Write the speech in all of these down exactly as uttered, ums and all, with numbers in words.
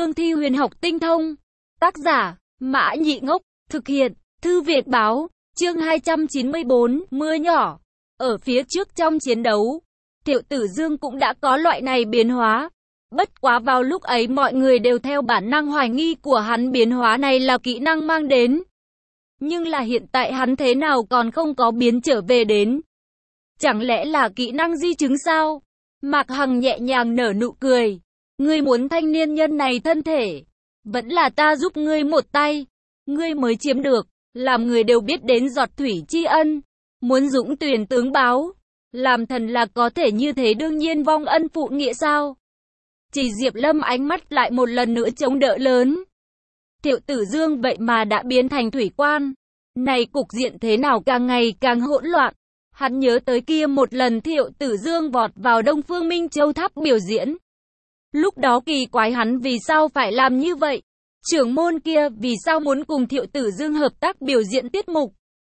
cương thi huyền học tinh thông. Tác giả, Mã Nhị Ngốc, thực hiện, Thư Việt Báo, chương hai trăm chín mươi bốn, mưa nhỏ. Ở phía trước trong chiến đấu, Thiệu Tử Dương cũng đã có loại này biến hóa. Bất quá vào lúc ấy mọi người đều theo bản năng hoài nghi của hắn biến hóa này là kỹ năng mang đến. Nhưng là hiện tại hắn thế nào còn không có biến trở về đến. Chẳng lẽ là kỹ năng di chứng sao? Mạc Hằng nhẹ nhàng nở nụ cười. Ngươi muốn thanh niên nhân này thân thể, vẫn là ta giúp ngươi một tay. Ngươi mới chiếm được, làm người đều biết đến giọt thủy tri ân. Muốn dũng tuyển tướng báo, làm thần là có thể như thế đương nhiên vong ân phụ nghĩa sao? Chỉ Diệp Lâm ánh mắt lại một lần nữa chống đỡ lớn. Thiệu Tử Dương vậy mà đã biến thành thủy quan. Này cục diện thế nào càng ngày càng hỗn loạn. Hắn nhớ tới kia một lần Thiệu Tử Dương vọt vào Đông Phương Minh Châu Tháp biểu diễn. Lúc đó kỳ quái hắn vì sao phải làm như vậy. Trưởng môn kia vì sao muốn cùng Thiệu Tử Dương hợp tác biểu diễn tiết mục.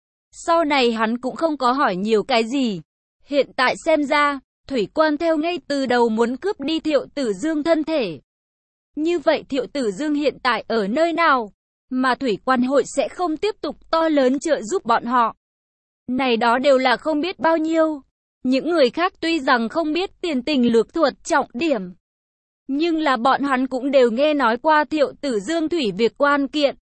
Sau này hắn cũng không có hỏi nhiều cái gì. Hiện tại xem ra, thủy quan theo ngay từ đầu muốn cướp đi Thiệu Tử Dương thân thể. Như vậy Thiệu Tử Dương hiện tại ở nơi nào? Mà thủy quan hội sẽ không tiếp tục to lớn trợ giúp bọn họ. Này đó đều là không biết bao nhiêu. Những người khác tuy rằng không biết tiền tình lược thuật trọng điểm, nhưng là bọn hắn cũng đều nghe nói qua Thiệu Tử Dương thủy việc quan kiện.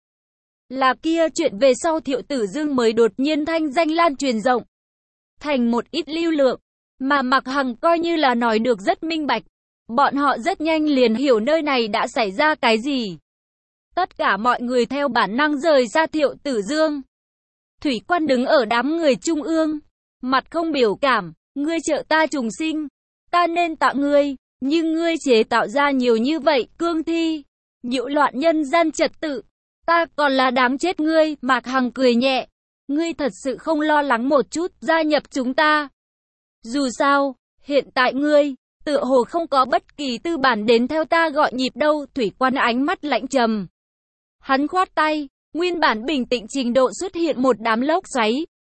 Là kia chuyện về sau Thiệu Tử Dương mới đột nhiên thanh danh lan truyền rộng, thành một ít lưu lượng, mà Mạc Hằng coi như là nói được rất minh bạch. Bọn họ rất nhanh liền hiểu nơi này đã xảy ra cái gì. Tất cả mọi người theo bản năng rời ra Thiệu Tử Dương. Thủy quan đứng ở đám người trung ương, mặt không biểu cảm, ngươi trợ ta trùng sinh, ta nên tạ ngươi, nhưng ngươi chế tạo ra nhiều như vậy cương thi, nhiễu loạn nhân gian trật tự, ta còn là đáng chết ngươi. Mạc Hằng cười nhẹ, ngươi thật sự không lo lắng một chút gia nhập chúng ta. Dù sao, hiện tại ngươi, tựa hồ không có bất kỳ tư bản đến theo ta gọi nhịp đâu. Thủy quan ánh mắt lạnh trầm. Hắn khoát tay, nguyên bản bình tĩnh trình độ xuất hiện một đám lốc xoáy.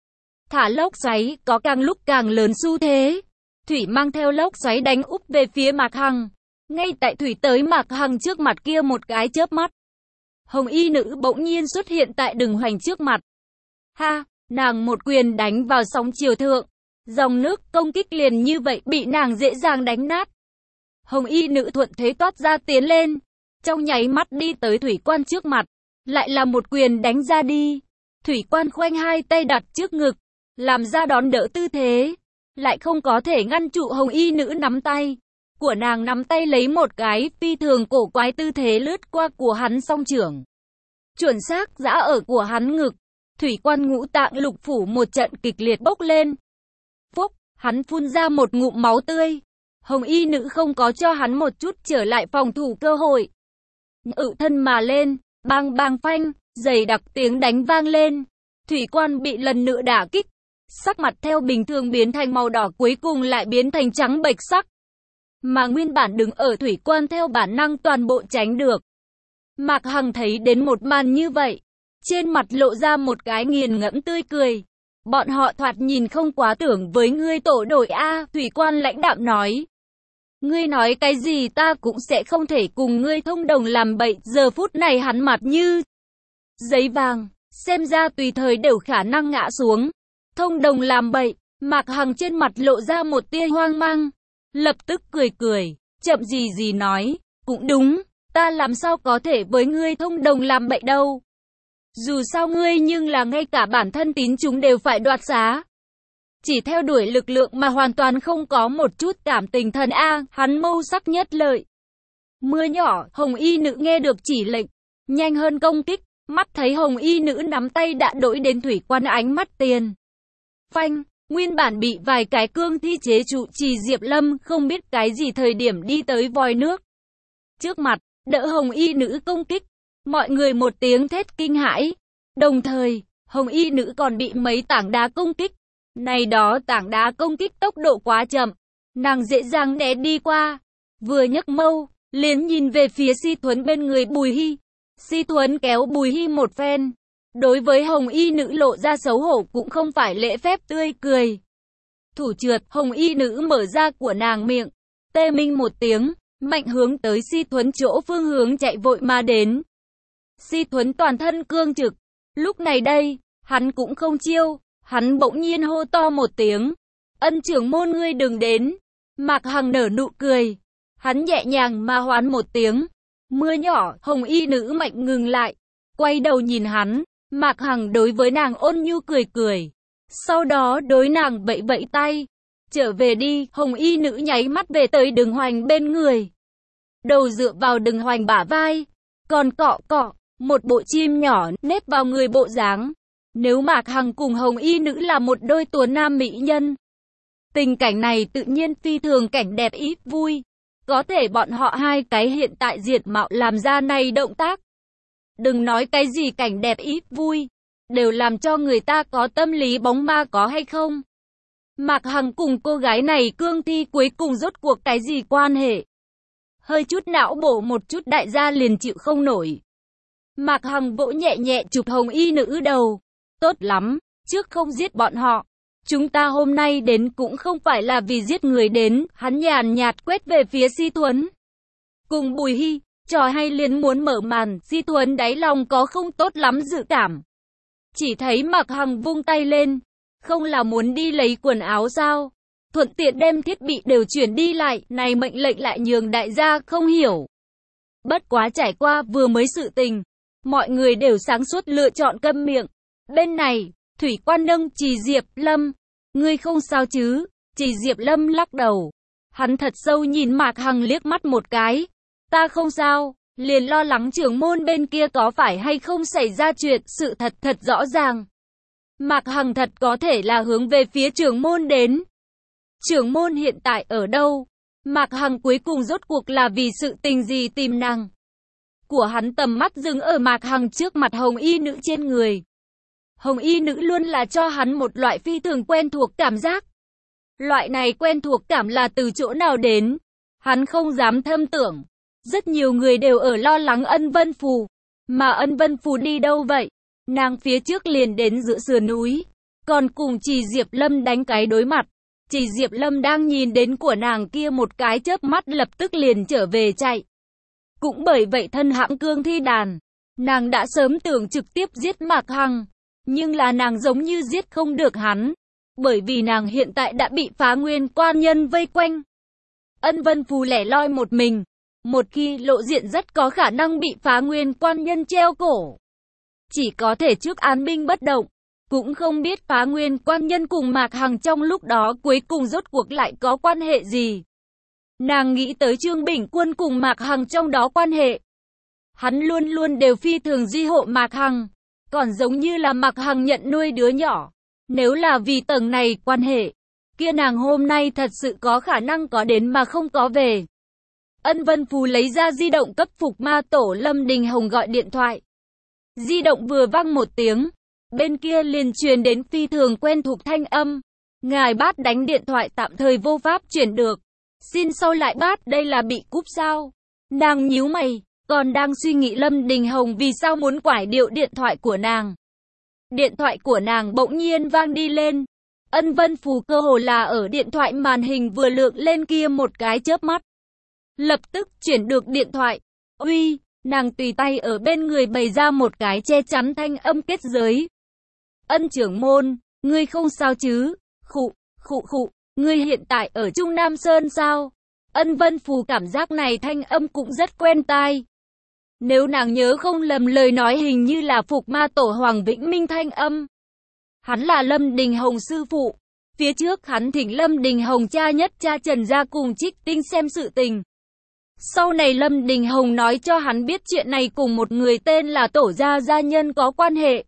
Thả lốc xoáy có càng lúc càng lớn xu thế. Thủy mang theo lốc xoáy đánh úp về phía Mạc Hằng. Ngay tại Thủy tới Mạc Hằng trước mặt kia một cái chớp mắt, hồng y nữ bỗng nhiên xuất hiện tại Đừng Hoành trước mặt. Ha, nàng một quyền đánh vào sóng chiều thượng. Dòng nước công kích liền như vậy bị nàng dễ dàng đánh nát. Hồng y nữ thuận thế toát ra tiến lên. Trong nháy mắt đi tới thủy quan trước mặt. Lại là một quyền đánh ra đi. Thủy quan khoanh hai tay đặt trước ngực, làm ra đón đỡ tư thế. Lại không có thể ngăn trụ hồng y nữ nắm tay. Của nàng nắm tay lấy một cái phi thường cổ quái tư thế lướt qua của hắn song trưởng. Chuẩn xác giã ở của hắn ngực. Thủy quan ngũ tạng lục phủ một trận kịch liệt bốc lên. Phúc, hắn phun ra một ngụm máu tươi. Hồng y nữ không có cho hắn một chút trở lại phòng thủ cơ hội. Ự thân mà lên, bang bang phanh, dày đặc tiếng đánh vang lên. Thủy quan bị lần nữa đả kích. Sắc mặt theo bình thường biến thành màu đỏ cuối cùng lại biến thành trắng bệch sắc. Mà nguyên bản đứng ở thủy quan theo bản năng toàn bộ tránh được. Mạc Hằng thấy đến một màn như vậy, trên mặt lộ ra một cái nghiền ngẫm tươi cười. Bọn họ thoạt nhìn không quá tưởng với ngươi tổ đội A. Thủy quan lãnh đạm nói. Ngươi nói cái gì ta cũng sẽ không thể cùng ngươi thông đồng làm bậy. Giờ phút này hắn mặt như giấy vàng, xem ra tùy thời đều khả năng ngã xuống. Thông đồng làm bậy. Mạc Hằng trên mặt lộ ra một tia hoang mang, lập tức cười cười, chậm gì gì nói. Cũng đúng, ta làm sao có thể với ngươi thông đồng làm bậy đâu. Dù sao ngươi nhưng là ngay cả bản thân tín chúng đều phải đoạt xá. Chỉ theo đuổi lực lượng mà hoàn toàn không có một chút cảm tình thần A. Hắn mâu sắc nhất lợi. Mưa nhỏ, hồng y nữ nghe được chỉ lệnh, nhanh hơn công kích. Mắt thấy hồng y nữ nắm tay đã đổi đến thủy quan ánh mắt tiền. Phanh, nguyên bản bị vài cái cương thi chế trụ Trì Diệp Lâm không biết cái gì thời điểm đi tới vòi nước trước mặt, đỡ hồng y nữ công kích. Mọi người một tiếng thét kinh hãi. Đồng thời, hồng y nữ còn bị mấy tảng đá công kích. Này đó tảng đá công kích tốc độ quá chậm, nàng dễ dàng né đi qua. Vừa nhấc mâu, liền nhìn về phía Si Thuấn bên người Bùi Hy. Si Thuấn kéo Bùi Hy một phen. Đối với hồng y nữ lộ ra xấu hổ cũng không phải lễ phép tươi cười. Thủ trượt, hồng y nữ mở ra của nàng miệng. Tê minh một tiếng, mạnh hướng tới Si Thuấn chỗ phương hướng chạy vội mà đến. Si Thuấn toàn thân cương trực, lúc này đây, hắn cũng không chiêu, hắn bỗng nhiên hô to một tiếng, Ân trưởng môn ngươi đừng đến. Mạc Hằng nở nụ cười, hắn nhẹ nhàng mà hoán một tiếng, mưa nhỏ, hồng y nữ mạnh ngừng lại, quay đầu nhìn hắn, Mạc Hằng đối với nàng ôn nhu cười cười, sau đó đối nàng vẫy vẫy tay, trở về đi. Hồng y nữ nháy mắt về tới Đường Hoành bên người, đầu dựa vào Đường Hoành bả vai, còn cọ cọ, một bộ chim nhỏ nếp vào người bộ dáng. Nếu Mạc Hằng cùng Hồng y nữ là một đôi tuấn nam mỹ nhân, tình cảnh này tự nhiên phi thường cảnh đẹp ít vui. Có thể bọn họ hai cái hiện tại diệt mạo làm ra này động tác, đừng nói cái gì cảnh đẹp ít vui, đều làm cho người ta có tâm lý bóng ma có hay không. Mạc Hằng cùng cô gái này cương thi cuối cùng rốt cuộc cái gì quan hệ? Hơi chút não bổ một chút đại gia liền chịu không nổi. Mạc Hằng vỗ nhẹ nhẹ chụp Hồng y nữ đầu. Tốt lắm, trước không giết bọn họ. Chúng ta hôm nay đến cũng không phải là vì giết người đến. Hắn nhàn nhạt quét về phía Si Thuấn. Cùng Bùi Hy, trò hay liền muốn mở màn. Si Thuấn đáy lòng có không tốt lắm dự cảm. Chỉ thấy Mạc Hằng vung tay lên. Không là muốn đi lấy quần áo sao? Thuận tiện đem thiết bị đều chuyển đi lại. Này mệnh lệnh lại nhường đại gia không hiểu. Bất quá trải qua vừa mới sự tình, mọi người đều sáng suốt lựa chọn câm miệng. Bên này, Thủy Quan nâng Trì Diệp Lâm. Ngươi không sao chứ? Trì Diệp Lâm lắc đầu. Hắn thật sâu nhìn Mạc Hằng liếc mắt một cái. Ta không sao, liền lo lắng trưởng môn bên kia có phải hay không xảy ra chuyện, sự thật thật rõ ràng. Mạc Hằng thật có thể là hướng về phía trưởng môn đến. Trưởng môn hiện tại ở đâu? Mạc Hằng cuối cùng rốt cuộc là vì sự tình gì tìm nàng? Của hắn tầm mắt dừng ở Mạc Hằng trước mặt Hồng y nữ trên người. Hồng y nữ luôn là cho hắn một loại phi thường quen thuộc cảm giác. Loại này quen thuộc cảm là từ chỗ nào đến? Hắn không dám thâm tưởng. Rất nhiều người đều ở lo lắng Ân Vân Phù. Mà Ân Vân Phù đi đâu vậy? Nàng phía trước liền đến giữa sườn núi. Còn cùng Trì Diệp Lâm đánh cái đối mặt. Trì Diệp Lâm đang nhìn đến của nàng kia một cái chớp mắt lập tức liền trở về chạy. Cũng bởi vậy thân hãm cương thi đàn. Nàng đã sớm tưởng trực tiếp giết Mạc Hằng. Nhưng là nàng giống như giết không được hắn. Bởi vì nàng hiện tại đã bị Phá Nguyên quan nhân vây quanh. Ân Vân Phù lẻ loi một mình. Một khi lộ diện rất có khả năng bị Phá Nguyên quan nhân treo cổ. Chỉ có thể trước án binh bất động. Cũng không biết Phá Nguyên quan nhân cùng Mạc Hằng trong lúc đó cuối cùng rốt cuộc lại có quan hệ gì. Nàng nghĩ tới Trương Bình Quân cùng Mạc Hằng trong đó quan hệ. Hắn luôn luôn đều phi thường duy hộ Mạc Hằng. Còn giống như là Mạc Hằng nhận nuôi đứa nhỏ. Nếu là vì tầng này quan hệ, kia nàng hôm nay thật sự có khả năng có đến mà không có về. Ân Vân Phù lấy ra di động cấp Phục Ma Tổ Lâm Đình Hồng gọi điện thoại. Di động vừa vang một tiếng, bên kia liền truyền đến phi thường quen thuộc thanh âm. Ngài Bát đánh điện thoại tạm thời vô pháp chuyển được. Xin sau lại Bát, đây là bị cúp sao? Nàng nhíu mày, còn đang suy nghĩ Lâm Đình Hồng vì sao muốn quải điệu điện thoại của nàng. Điện thoại của nàng bỗng nhiên vang đi lên. Ân Vân Phù cơ hồ là ở điện thoại màn hình vừa lượng lên kia một cái chớp mắt. Lập tức chuyển được điện thoại. Uy, nàng tùy tay ở bên người bày ra một cái che chắn thanh âm kết giới. Ân trưởng môn, ngươi không sao chứ? Khụ, khụ khụ, ngươi hiện tại ở Trung Nam Sơn sao? Ân Vân Phù cảm giác này thanh âm cũng rất quen tai. Nếu nàng nhớ không lầm lời nói hình như là Phục Ma Tổ Hoàng Vĩnh Minh thanh âm. Hắn là Lâm Đình Hồng sư phụ. Phía trước hắn thỉnh Lâm Đình Hồng cha nhất cha Trần ra cùng Trích Tinh xem sự tình. Sau này Lâm Đình Hồng nói cho hắn biết chuyện này cùng một người tên là Tổ gia gia nhân có quan hệ.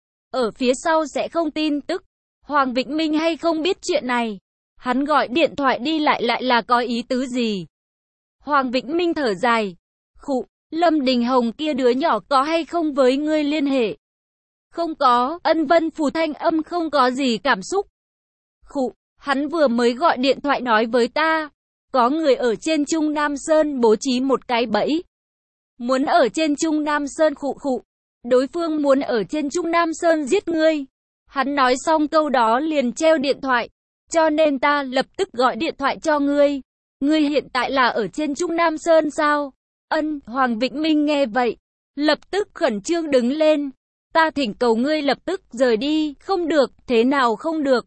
Ở phía sau sẽ không tin tức. Hoàng Vĩnh Minh hay không biết chuyện này. Hắn gọi điện thoại đi lại lại là có ý tứ gì? Hoàng Vĩnh Minh thở dài. Khụ, Lâm Đình Hồng kia đứa nhỏ có hay không với ngươi liên hệ? Không có. Ân Vân Phù thanh âm không có gì cảm xúc. Khụ, hắn vừa mới gọi điện thoại nói với ta. Có người ở trên Trung Nam Sơn bố trí một cái bẫy. Muốn ở trên Trung Nam Sơn khụ khụ. Đối phương muốn ở trên Trung Nam Sơn giết ngươi. Hắn nói xong câu đó liền treo điện thoại. Cho nên ta lập tức gọi điện thoại cho ngươi. Ngươi hiện tại là ở trên Trung Nam Sơn sao? Ân, Hoàng Vĩnh Minh nghe vậy, lập tức khẩn trương đứng lên. Ta thỉnh cầu ngươi lập tức rời đi, không được, thế nào không được?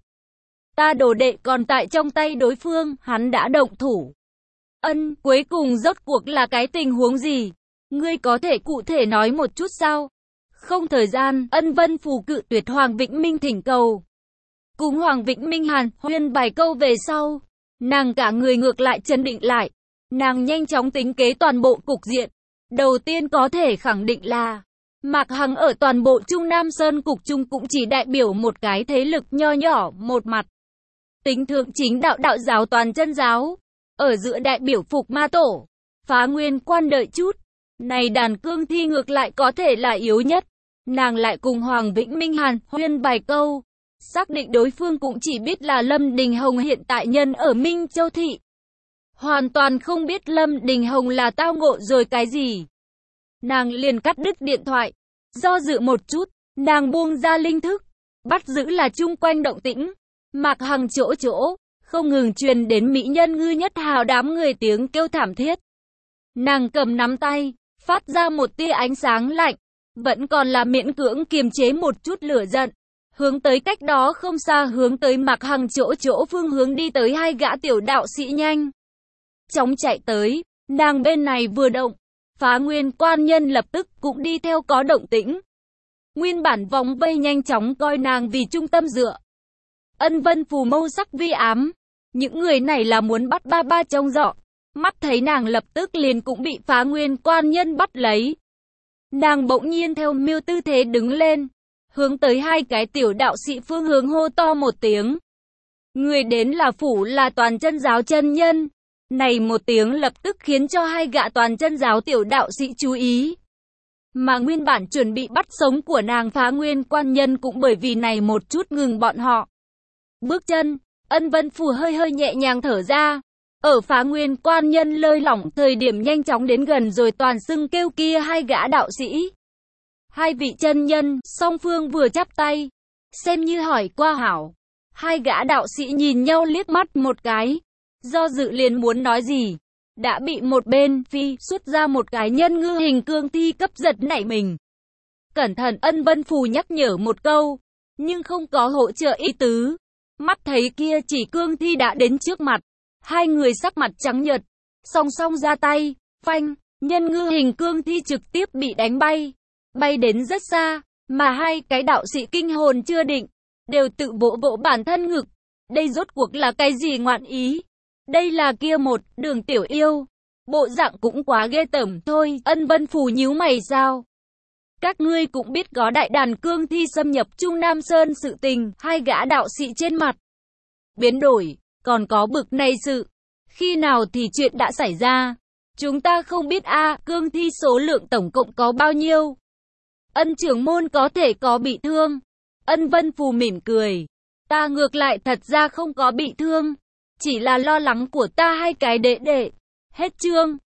Ta đồ đệ còn tại trong tay đối phương, hắn đã động thủ. Ân, cuối cùng rốt cuộc là cái tình huống gì? Ngươi có thể cụ thể nói một chút sao? Không thời gian, Ân Vân Phù cự tuyệt Hoàng Vĩnh Minh thỉnh cầu. Cùng Hoàng Vĩnh Minh hàn huyên vài câu về sau, nàng cả người ngược lại trấn định lại. Nàng nhanh chóng tính kế toàn bộ cục diện. Đầu tiên có thể khẳng định là Mạc Hằng ở toàn bộ Trung Nam Sơn cục trung cũng chỉ đại biểu một cái thế lực nho nhỏ một mặt. Tính thượng chính đạo đạo giáo toàn chân giáo, ở giữa đại biểu Phục Ma Tổ, Phá Nguyên Quan đợi chút. Này đàn cương thi ngược lại có thể là yếu nhất. Nàng lại cùng Hoàng Vĩnh Minh hàn huyên vài câu, xác định đối phương cũng chỉ biết là Lâm Đình Hồng hiện tại nhân ở Minh Châu Thị. Hoàn toàn không biết Lâm Đình Hồng là tao ngộ rồi cái gì. Nàng liền cắt đứt điện thoại. Do dự một chút, nàng buông ra linh thức, bắt giữ là chung quanh động tĩnh. Mạc Hằng chỗ chỗ, không ngừng truyền đến mỹ nhân ngư nhất hào đám người tiếng kêu thảm thiết. Nàng cầm nắm tay, phát ra một tia ánh sáng lạnh, vẫn còn là miễn cưỡng kiềm chế một chút lửa giận. Hướng tới cách đó không xa hướng tới Mạc Hằng chỗ chỗ phương hướng đi tới hai gã tiểu đạo sĩ nhanh chóng chạy tới, nàng bên này vừa động, Phá Nguyên Quan nhân lập tức cũng đi theo có động tĩnh. Nguyên bản vòng vây nhanh chóng coi nàng vì trung tâm dựa. Ân Vân Phù mâu sắc vi ám, những người này là muốn bắt ba ba trông dọ. Mắt thấy nàng lập tức liền cũng bị Phá Nguyên Quan nhân bắt lấy. Nàng bỗng nhiên theo miêu tư thế đứng lên, hướng tới hai cái tiểu đạo sĩ phương hướng hô to một tiếng. Người đến là phủ là toàn chân giáo chân nhân. Này một tiếng lập tức khiến cho hai gã toàn chân giáo tiểu đạo sĩ chú ý. Mà nguyên bản chuẩn bị bắt sống của nàng Phá Nguyên Quan nhân cũng bởi vì này một chút ngừng bọn họ. Bước chân, Ân Vân Phù hơi hơi nhẹ nhàng thở ra. Ở Phá Nguyên Quan nhân lơi lỏng thời điểm nhanh chóng đến gần rồi toàn xưng kêu kia hai gã đạo sĩ. Hai vị chân nhân, song phương vừa chắp tay, xem như hỏi qua hảo. Hai gã đạo sĩ nhìn nhau liếc mắt một cái. Do dự liền muốn nói gì, đã bị một bên phi xuất ra một cái nhân ngư hình cương thi cấp giật nảy mình. Cẩn thận, Ân Vân Phù nhắc nhở một câu, nhưng không có hỗ trợ ý tứ. Mắt thấy kia chỉ cương thi đã đến trước mặt, hai người sắc mặt trắng nhợt, song song ra tay, phanh, nhân ngư hình cương thi trực tiếp bị đánh bay, bay đến rất xa, mà hai cái đạo sĩ kinh hồn chưa định, đều tự vỗ vỗ bản thân ngực. Đây rốt cuộc là cái gì ngoạn ý? Đây là kia một Đường tiểu yêu, bộ dạng cũng quá ghê tởm thôi. Ân Vân Phù nhíu mày sao? Các ngươi cũng biết có đại đàn cương thi xâm nhập Trung Nam Sơn sự tình. Hai gã đạo sĩ trên mặt biến đổi, còn có bực này sự, khi nào thì chuyện đã xảy ra? Chúng ta không biết a. À, cương thi số lượng tổng cộng có bao nhiêu? Ân trưởng môn có thể có bị thương? Ân Vân Phù mỉm cười, ta ngược lại thật ra không có bị thương, chỉ là lo lắng của ta hai cái đệ đệ. Hết chương.